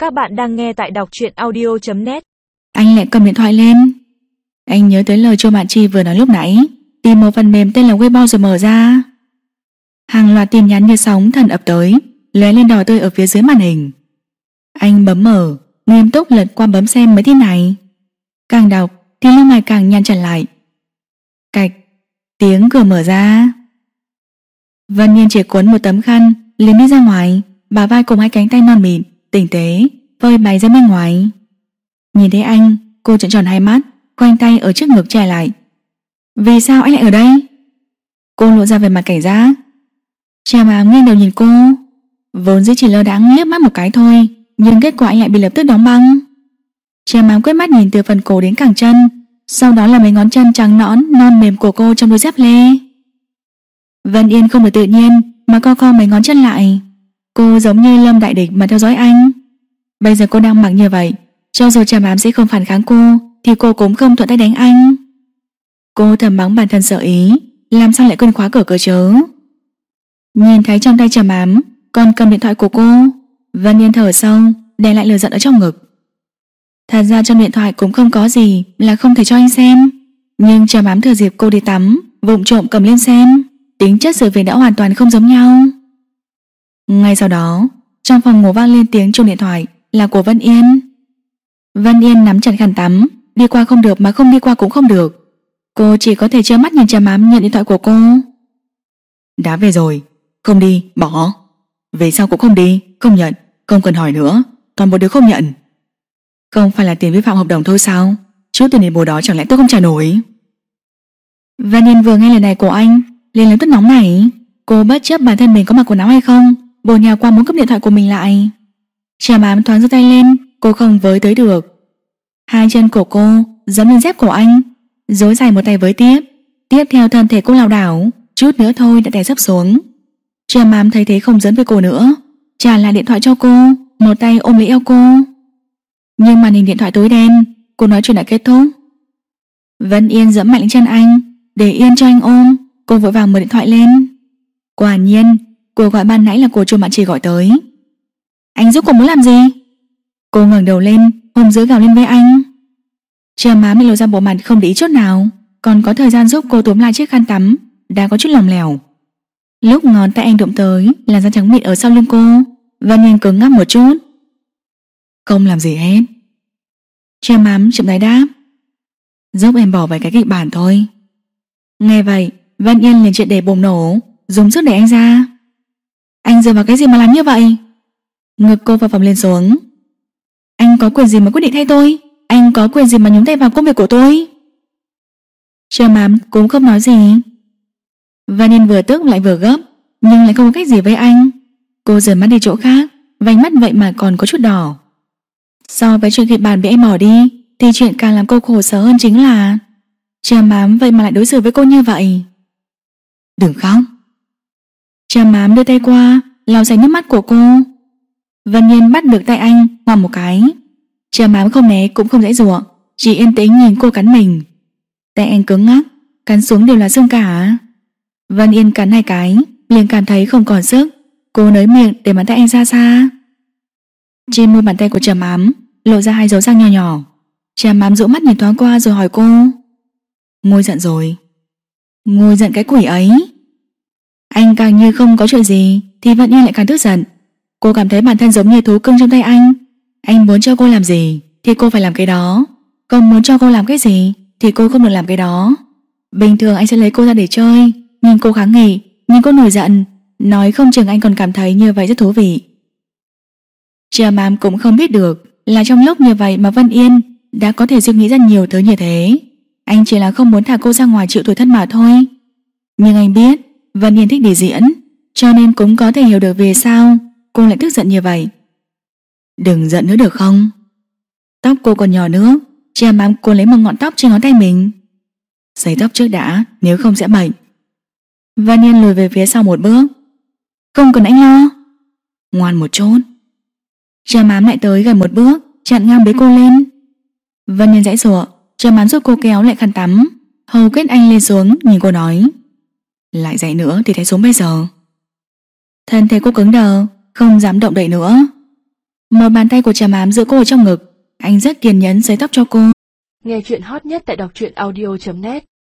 Các bạn đang nghe tại đọc truyện audio.net. Anh lại cầm điện thoại lên. Anh nhớ tới lời Chu Mạn Chi vừa nói lúc nãy, tìm một phần mềm tên là Weibo rồi mở ra. Hàng loạt tin nhắn như sóng thần ập tới, lóe lên đỏ tươi ở phía dưới màn hình. Anh bấm mở, nghiêm túc lật qua bấm xem mấy tin này. Càng đọc thì lông mày càng nhăn chặt lại. Cạch, tiếng cửa mở ra. Vân Nhiên chỉ cuốn một tấm khăn liền đi ra ngoài, bả vai cùng hai cánh tay non mịn tinh tế phơi bày ra bên ngoài. Nhìn thấy anh, cô trợn tròn hai mắt, khoanh tay ở trước ngực che lại. Vì sao anh lại ở đây? Cô lộ ra vẻ mặt cảnh giác. Trà Mám nghiêng đầu nhìn cô, vốn dĩ chỉ lơ đãng liếc mắt một cái thôi, nhưng kết quả anh lại bị lập tức đóng băng. Trà Mám quét mắt nhìn từ phần cổ đến cẳng chân, sau đó là mấy ngón chân trắng nõn non mềm của cô trong đôi dép lê. Vân Yên không được tự nhiên mà co mấy ngón chân lại. Cô giống như lâm đại địch mà theo dõi anh. Bây giờ cô đang mặc như vậy, cho dù Trà Mám sẽ không phản kháng cô thì cô cũng không thuận tay đánh anh. Cô thầm mắng bản thân sợ ý, làm sao lại quên khóa cửa cơ chứ. Nhìn thấy trong tay Trà Mám còn cầm điện thoại của cô, Vân Yên thở sâu, đè lại lửa giận ở trong ngực. Thật ra trong điện thoại cũng không có gì là không thể cho anh xem, nhưng Trà Mám thừa dịp cô đi tắm vụng trộm cầm lên xem. Tính chất sự việc đã hoàn toàn không giống nhau. Ngay sau đó, trong phòng ngủ vang lên tiếng chuông điện thoại, là của Vân Yên. Vân Yên nắm chặt khăn tắm, đi qua không được mà không đi qua cũng không được. Cô chỉ có thể trơ mắt nhìn Trà Mám nhận điện thoại của cô. Đã về rồi, không đi, bỏ. Về sau cũng không đi, không nhận, không cần hỏi nữa, toàn bộ đều không nhận. Không phải là tiền vi phạm hợp đồng thôi sao? Chút tiền đền bù đó chẳng lẽ tôi không trả nổi? Vân Yên vừa nghe lời này của anh liền lập tức nóng nảy. Cô bất chấp bản thân mình có mặc quần áo hay không, bổ nhào qua muốn cướp điện thoại của mình lại. Trà Mám thoáng giơ tay lên, cô không với tới được. Hai chân của cô giẫm lên dép của anh, dối dài một tay với tiếp. Tiếp theo thân thể cô lảo đảo, chút nữa thôi đã đè sấp xuống. Trà Mám thấy thế không giỡn với cô nữa, trả lại điện thoại cho cô, một tay ôm lấy eo cô. Nhưng màn hình điện thoại tối đen, cô nói chuyện đã kết thúc. Vân Yên giẫm mạnh lên chân anh, để yên cho anh ôm. Cô vội vàng mở điện thoại lên. Quả nhiên, cuộc gọi ban nãy là của Chu Mạn Chi gọi tới. Anh giúp cô muốn làm gì? Cô ngẩng đầu lên, hùng dữ gào lên với anh. Trà Mám lộ ra bộ mặt không để ý chút nào, còn có thời gian giúp cô túm lại chiếc khăn tắm đã có chút lỏng lẻo. Lúc ngón tay anh đụng tới là da trắng mịn ở sau lưng cô, Vân Yên cứng ngắc một chút. Không làm gì hết. Trà Mám chậm rãi đáp. Giúp em bỏ vài cái kịch bản thôi. Nghe vậy, Vân Yên liền triệt để bùng nổ, dùng sức đẩy anh ra. Anh dựa vào cái gì mà làm như vậy? Ngực cô phập phồng lên xuống. Anh có quyền gì mà quyết định thay tôi? Anh có quyền gì mà nhúng tay vào công việc của tôi? Trà Mám cũng không nói gì. Vân Yên vừa tức lại vừa gấp, nhưng lại không có cách gì với anh. Cô rời mắt đi chỗ khác, vành mắt vậy mà còn có chút đỏ. So với chuyện kịch bản bị em bỏ đi thì chuyện càng làm cô khổ sở hơn chính là Trà Mám vậy mà lại đối xử với cô như vậy. Đừng khóc. Trà Mám đưa tay qua lau sạch nước mắt của cô. Vân Nhiên bắt được tay anh, ngoạm một cái. Trà Mám không né cũng không giãy giụa, chỉ yên tĩnh nhìn cô cắn mình. Tay anh cứng ngắc, cắn xuống đều là xương cả. Vân Yên cắn hai cái liền cảm thấy không còn sức. Cô nới miệng để bàn tay anh ra xa. Trên mu bàn tay của Trà Mám lộ ra hai dấu răng nhỏ nhỏ. Trà Mám dụ mắt nhìn thoáng qua rồi hỏi cô. Ngôi giận rồi? Ngôi giận cái quỷ ấy. Anh càng như không có chuyện gì thì Vân Yên lại càng tức giận. Cô cảm thấy bản thân giống như thú cưng trong tay anh. Anh muốn cho cô làm gì thì cô phải làm cái đó, không muốn cho cô làm cái gì thì cô không được làm cái đó. Bình thường anh sẽ lấy cô ra để chơi, nhưng cô kháng nghị, nhưng cô nổi giận, nói không chừng anh còn cảm thấy như vậy rất thú vị. Trà Mám cũng không biết được là trong lúc như vậy mà Vân Yên đã có thể suy nghĩ ra nhiều thứ như thế. Anh chỉ là không muốn thả cô ra ngoài chịu tủi thân mà thôi. Nhưng anh biết Vân Yên thích đi diễn, cho nên cũng có thể hiểu được vì sao cô lại tức giận như vậy. Đừng giận nữa được không? Tóc cô còn nhỏ nữa. Trà Mám cô lấy một ngọn tóc trên ngón tay mình. Sấy tóc trước đã, nếu không sẽ bệnh. Vân Yên lùi về phía sau một bước. Không cần anh lo. Ngoan một chút. Trà Mám lại tới gần một bước, chặn ngang bế cô lên. Vân Yên giãy giụa. Trà Mám giúp cô kéo lại khăn tắm, hầu kết anh lên xuống, nhìn cô nói. Lại dậy nữa thì thấy xuống bây giờ. Thân thể cô cứng đờ, không dám động đậy nữa. Một bàn tay của Trầm Ám giữ cô ở trong ngực. Anh rất kiên nhẫn sấy tóc cho cô. Nghe chuyện hot nhất tại đọc truyện audio.net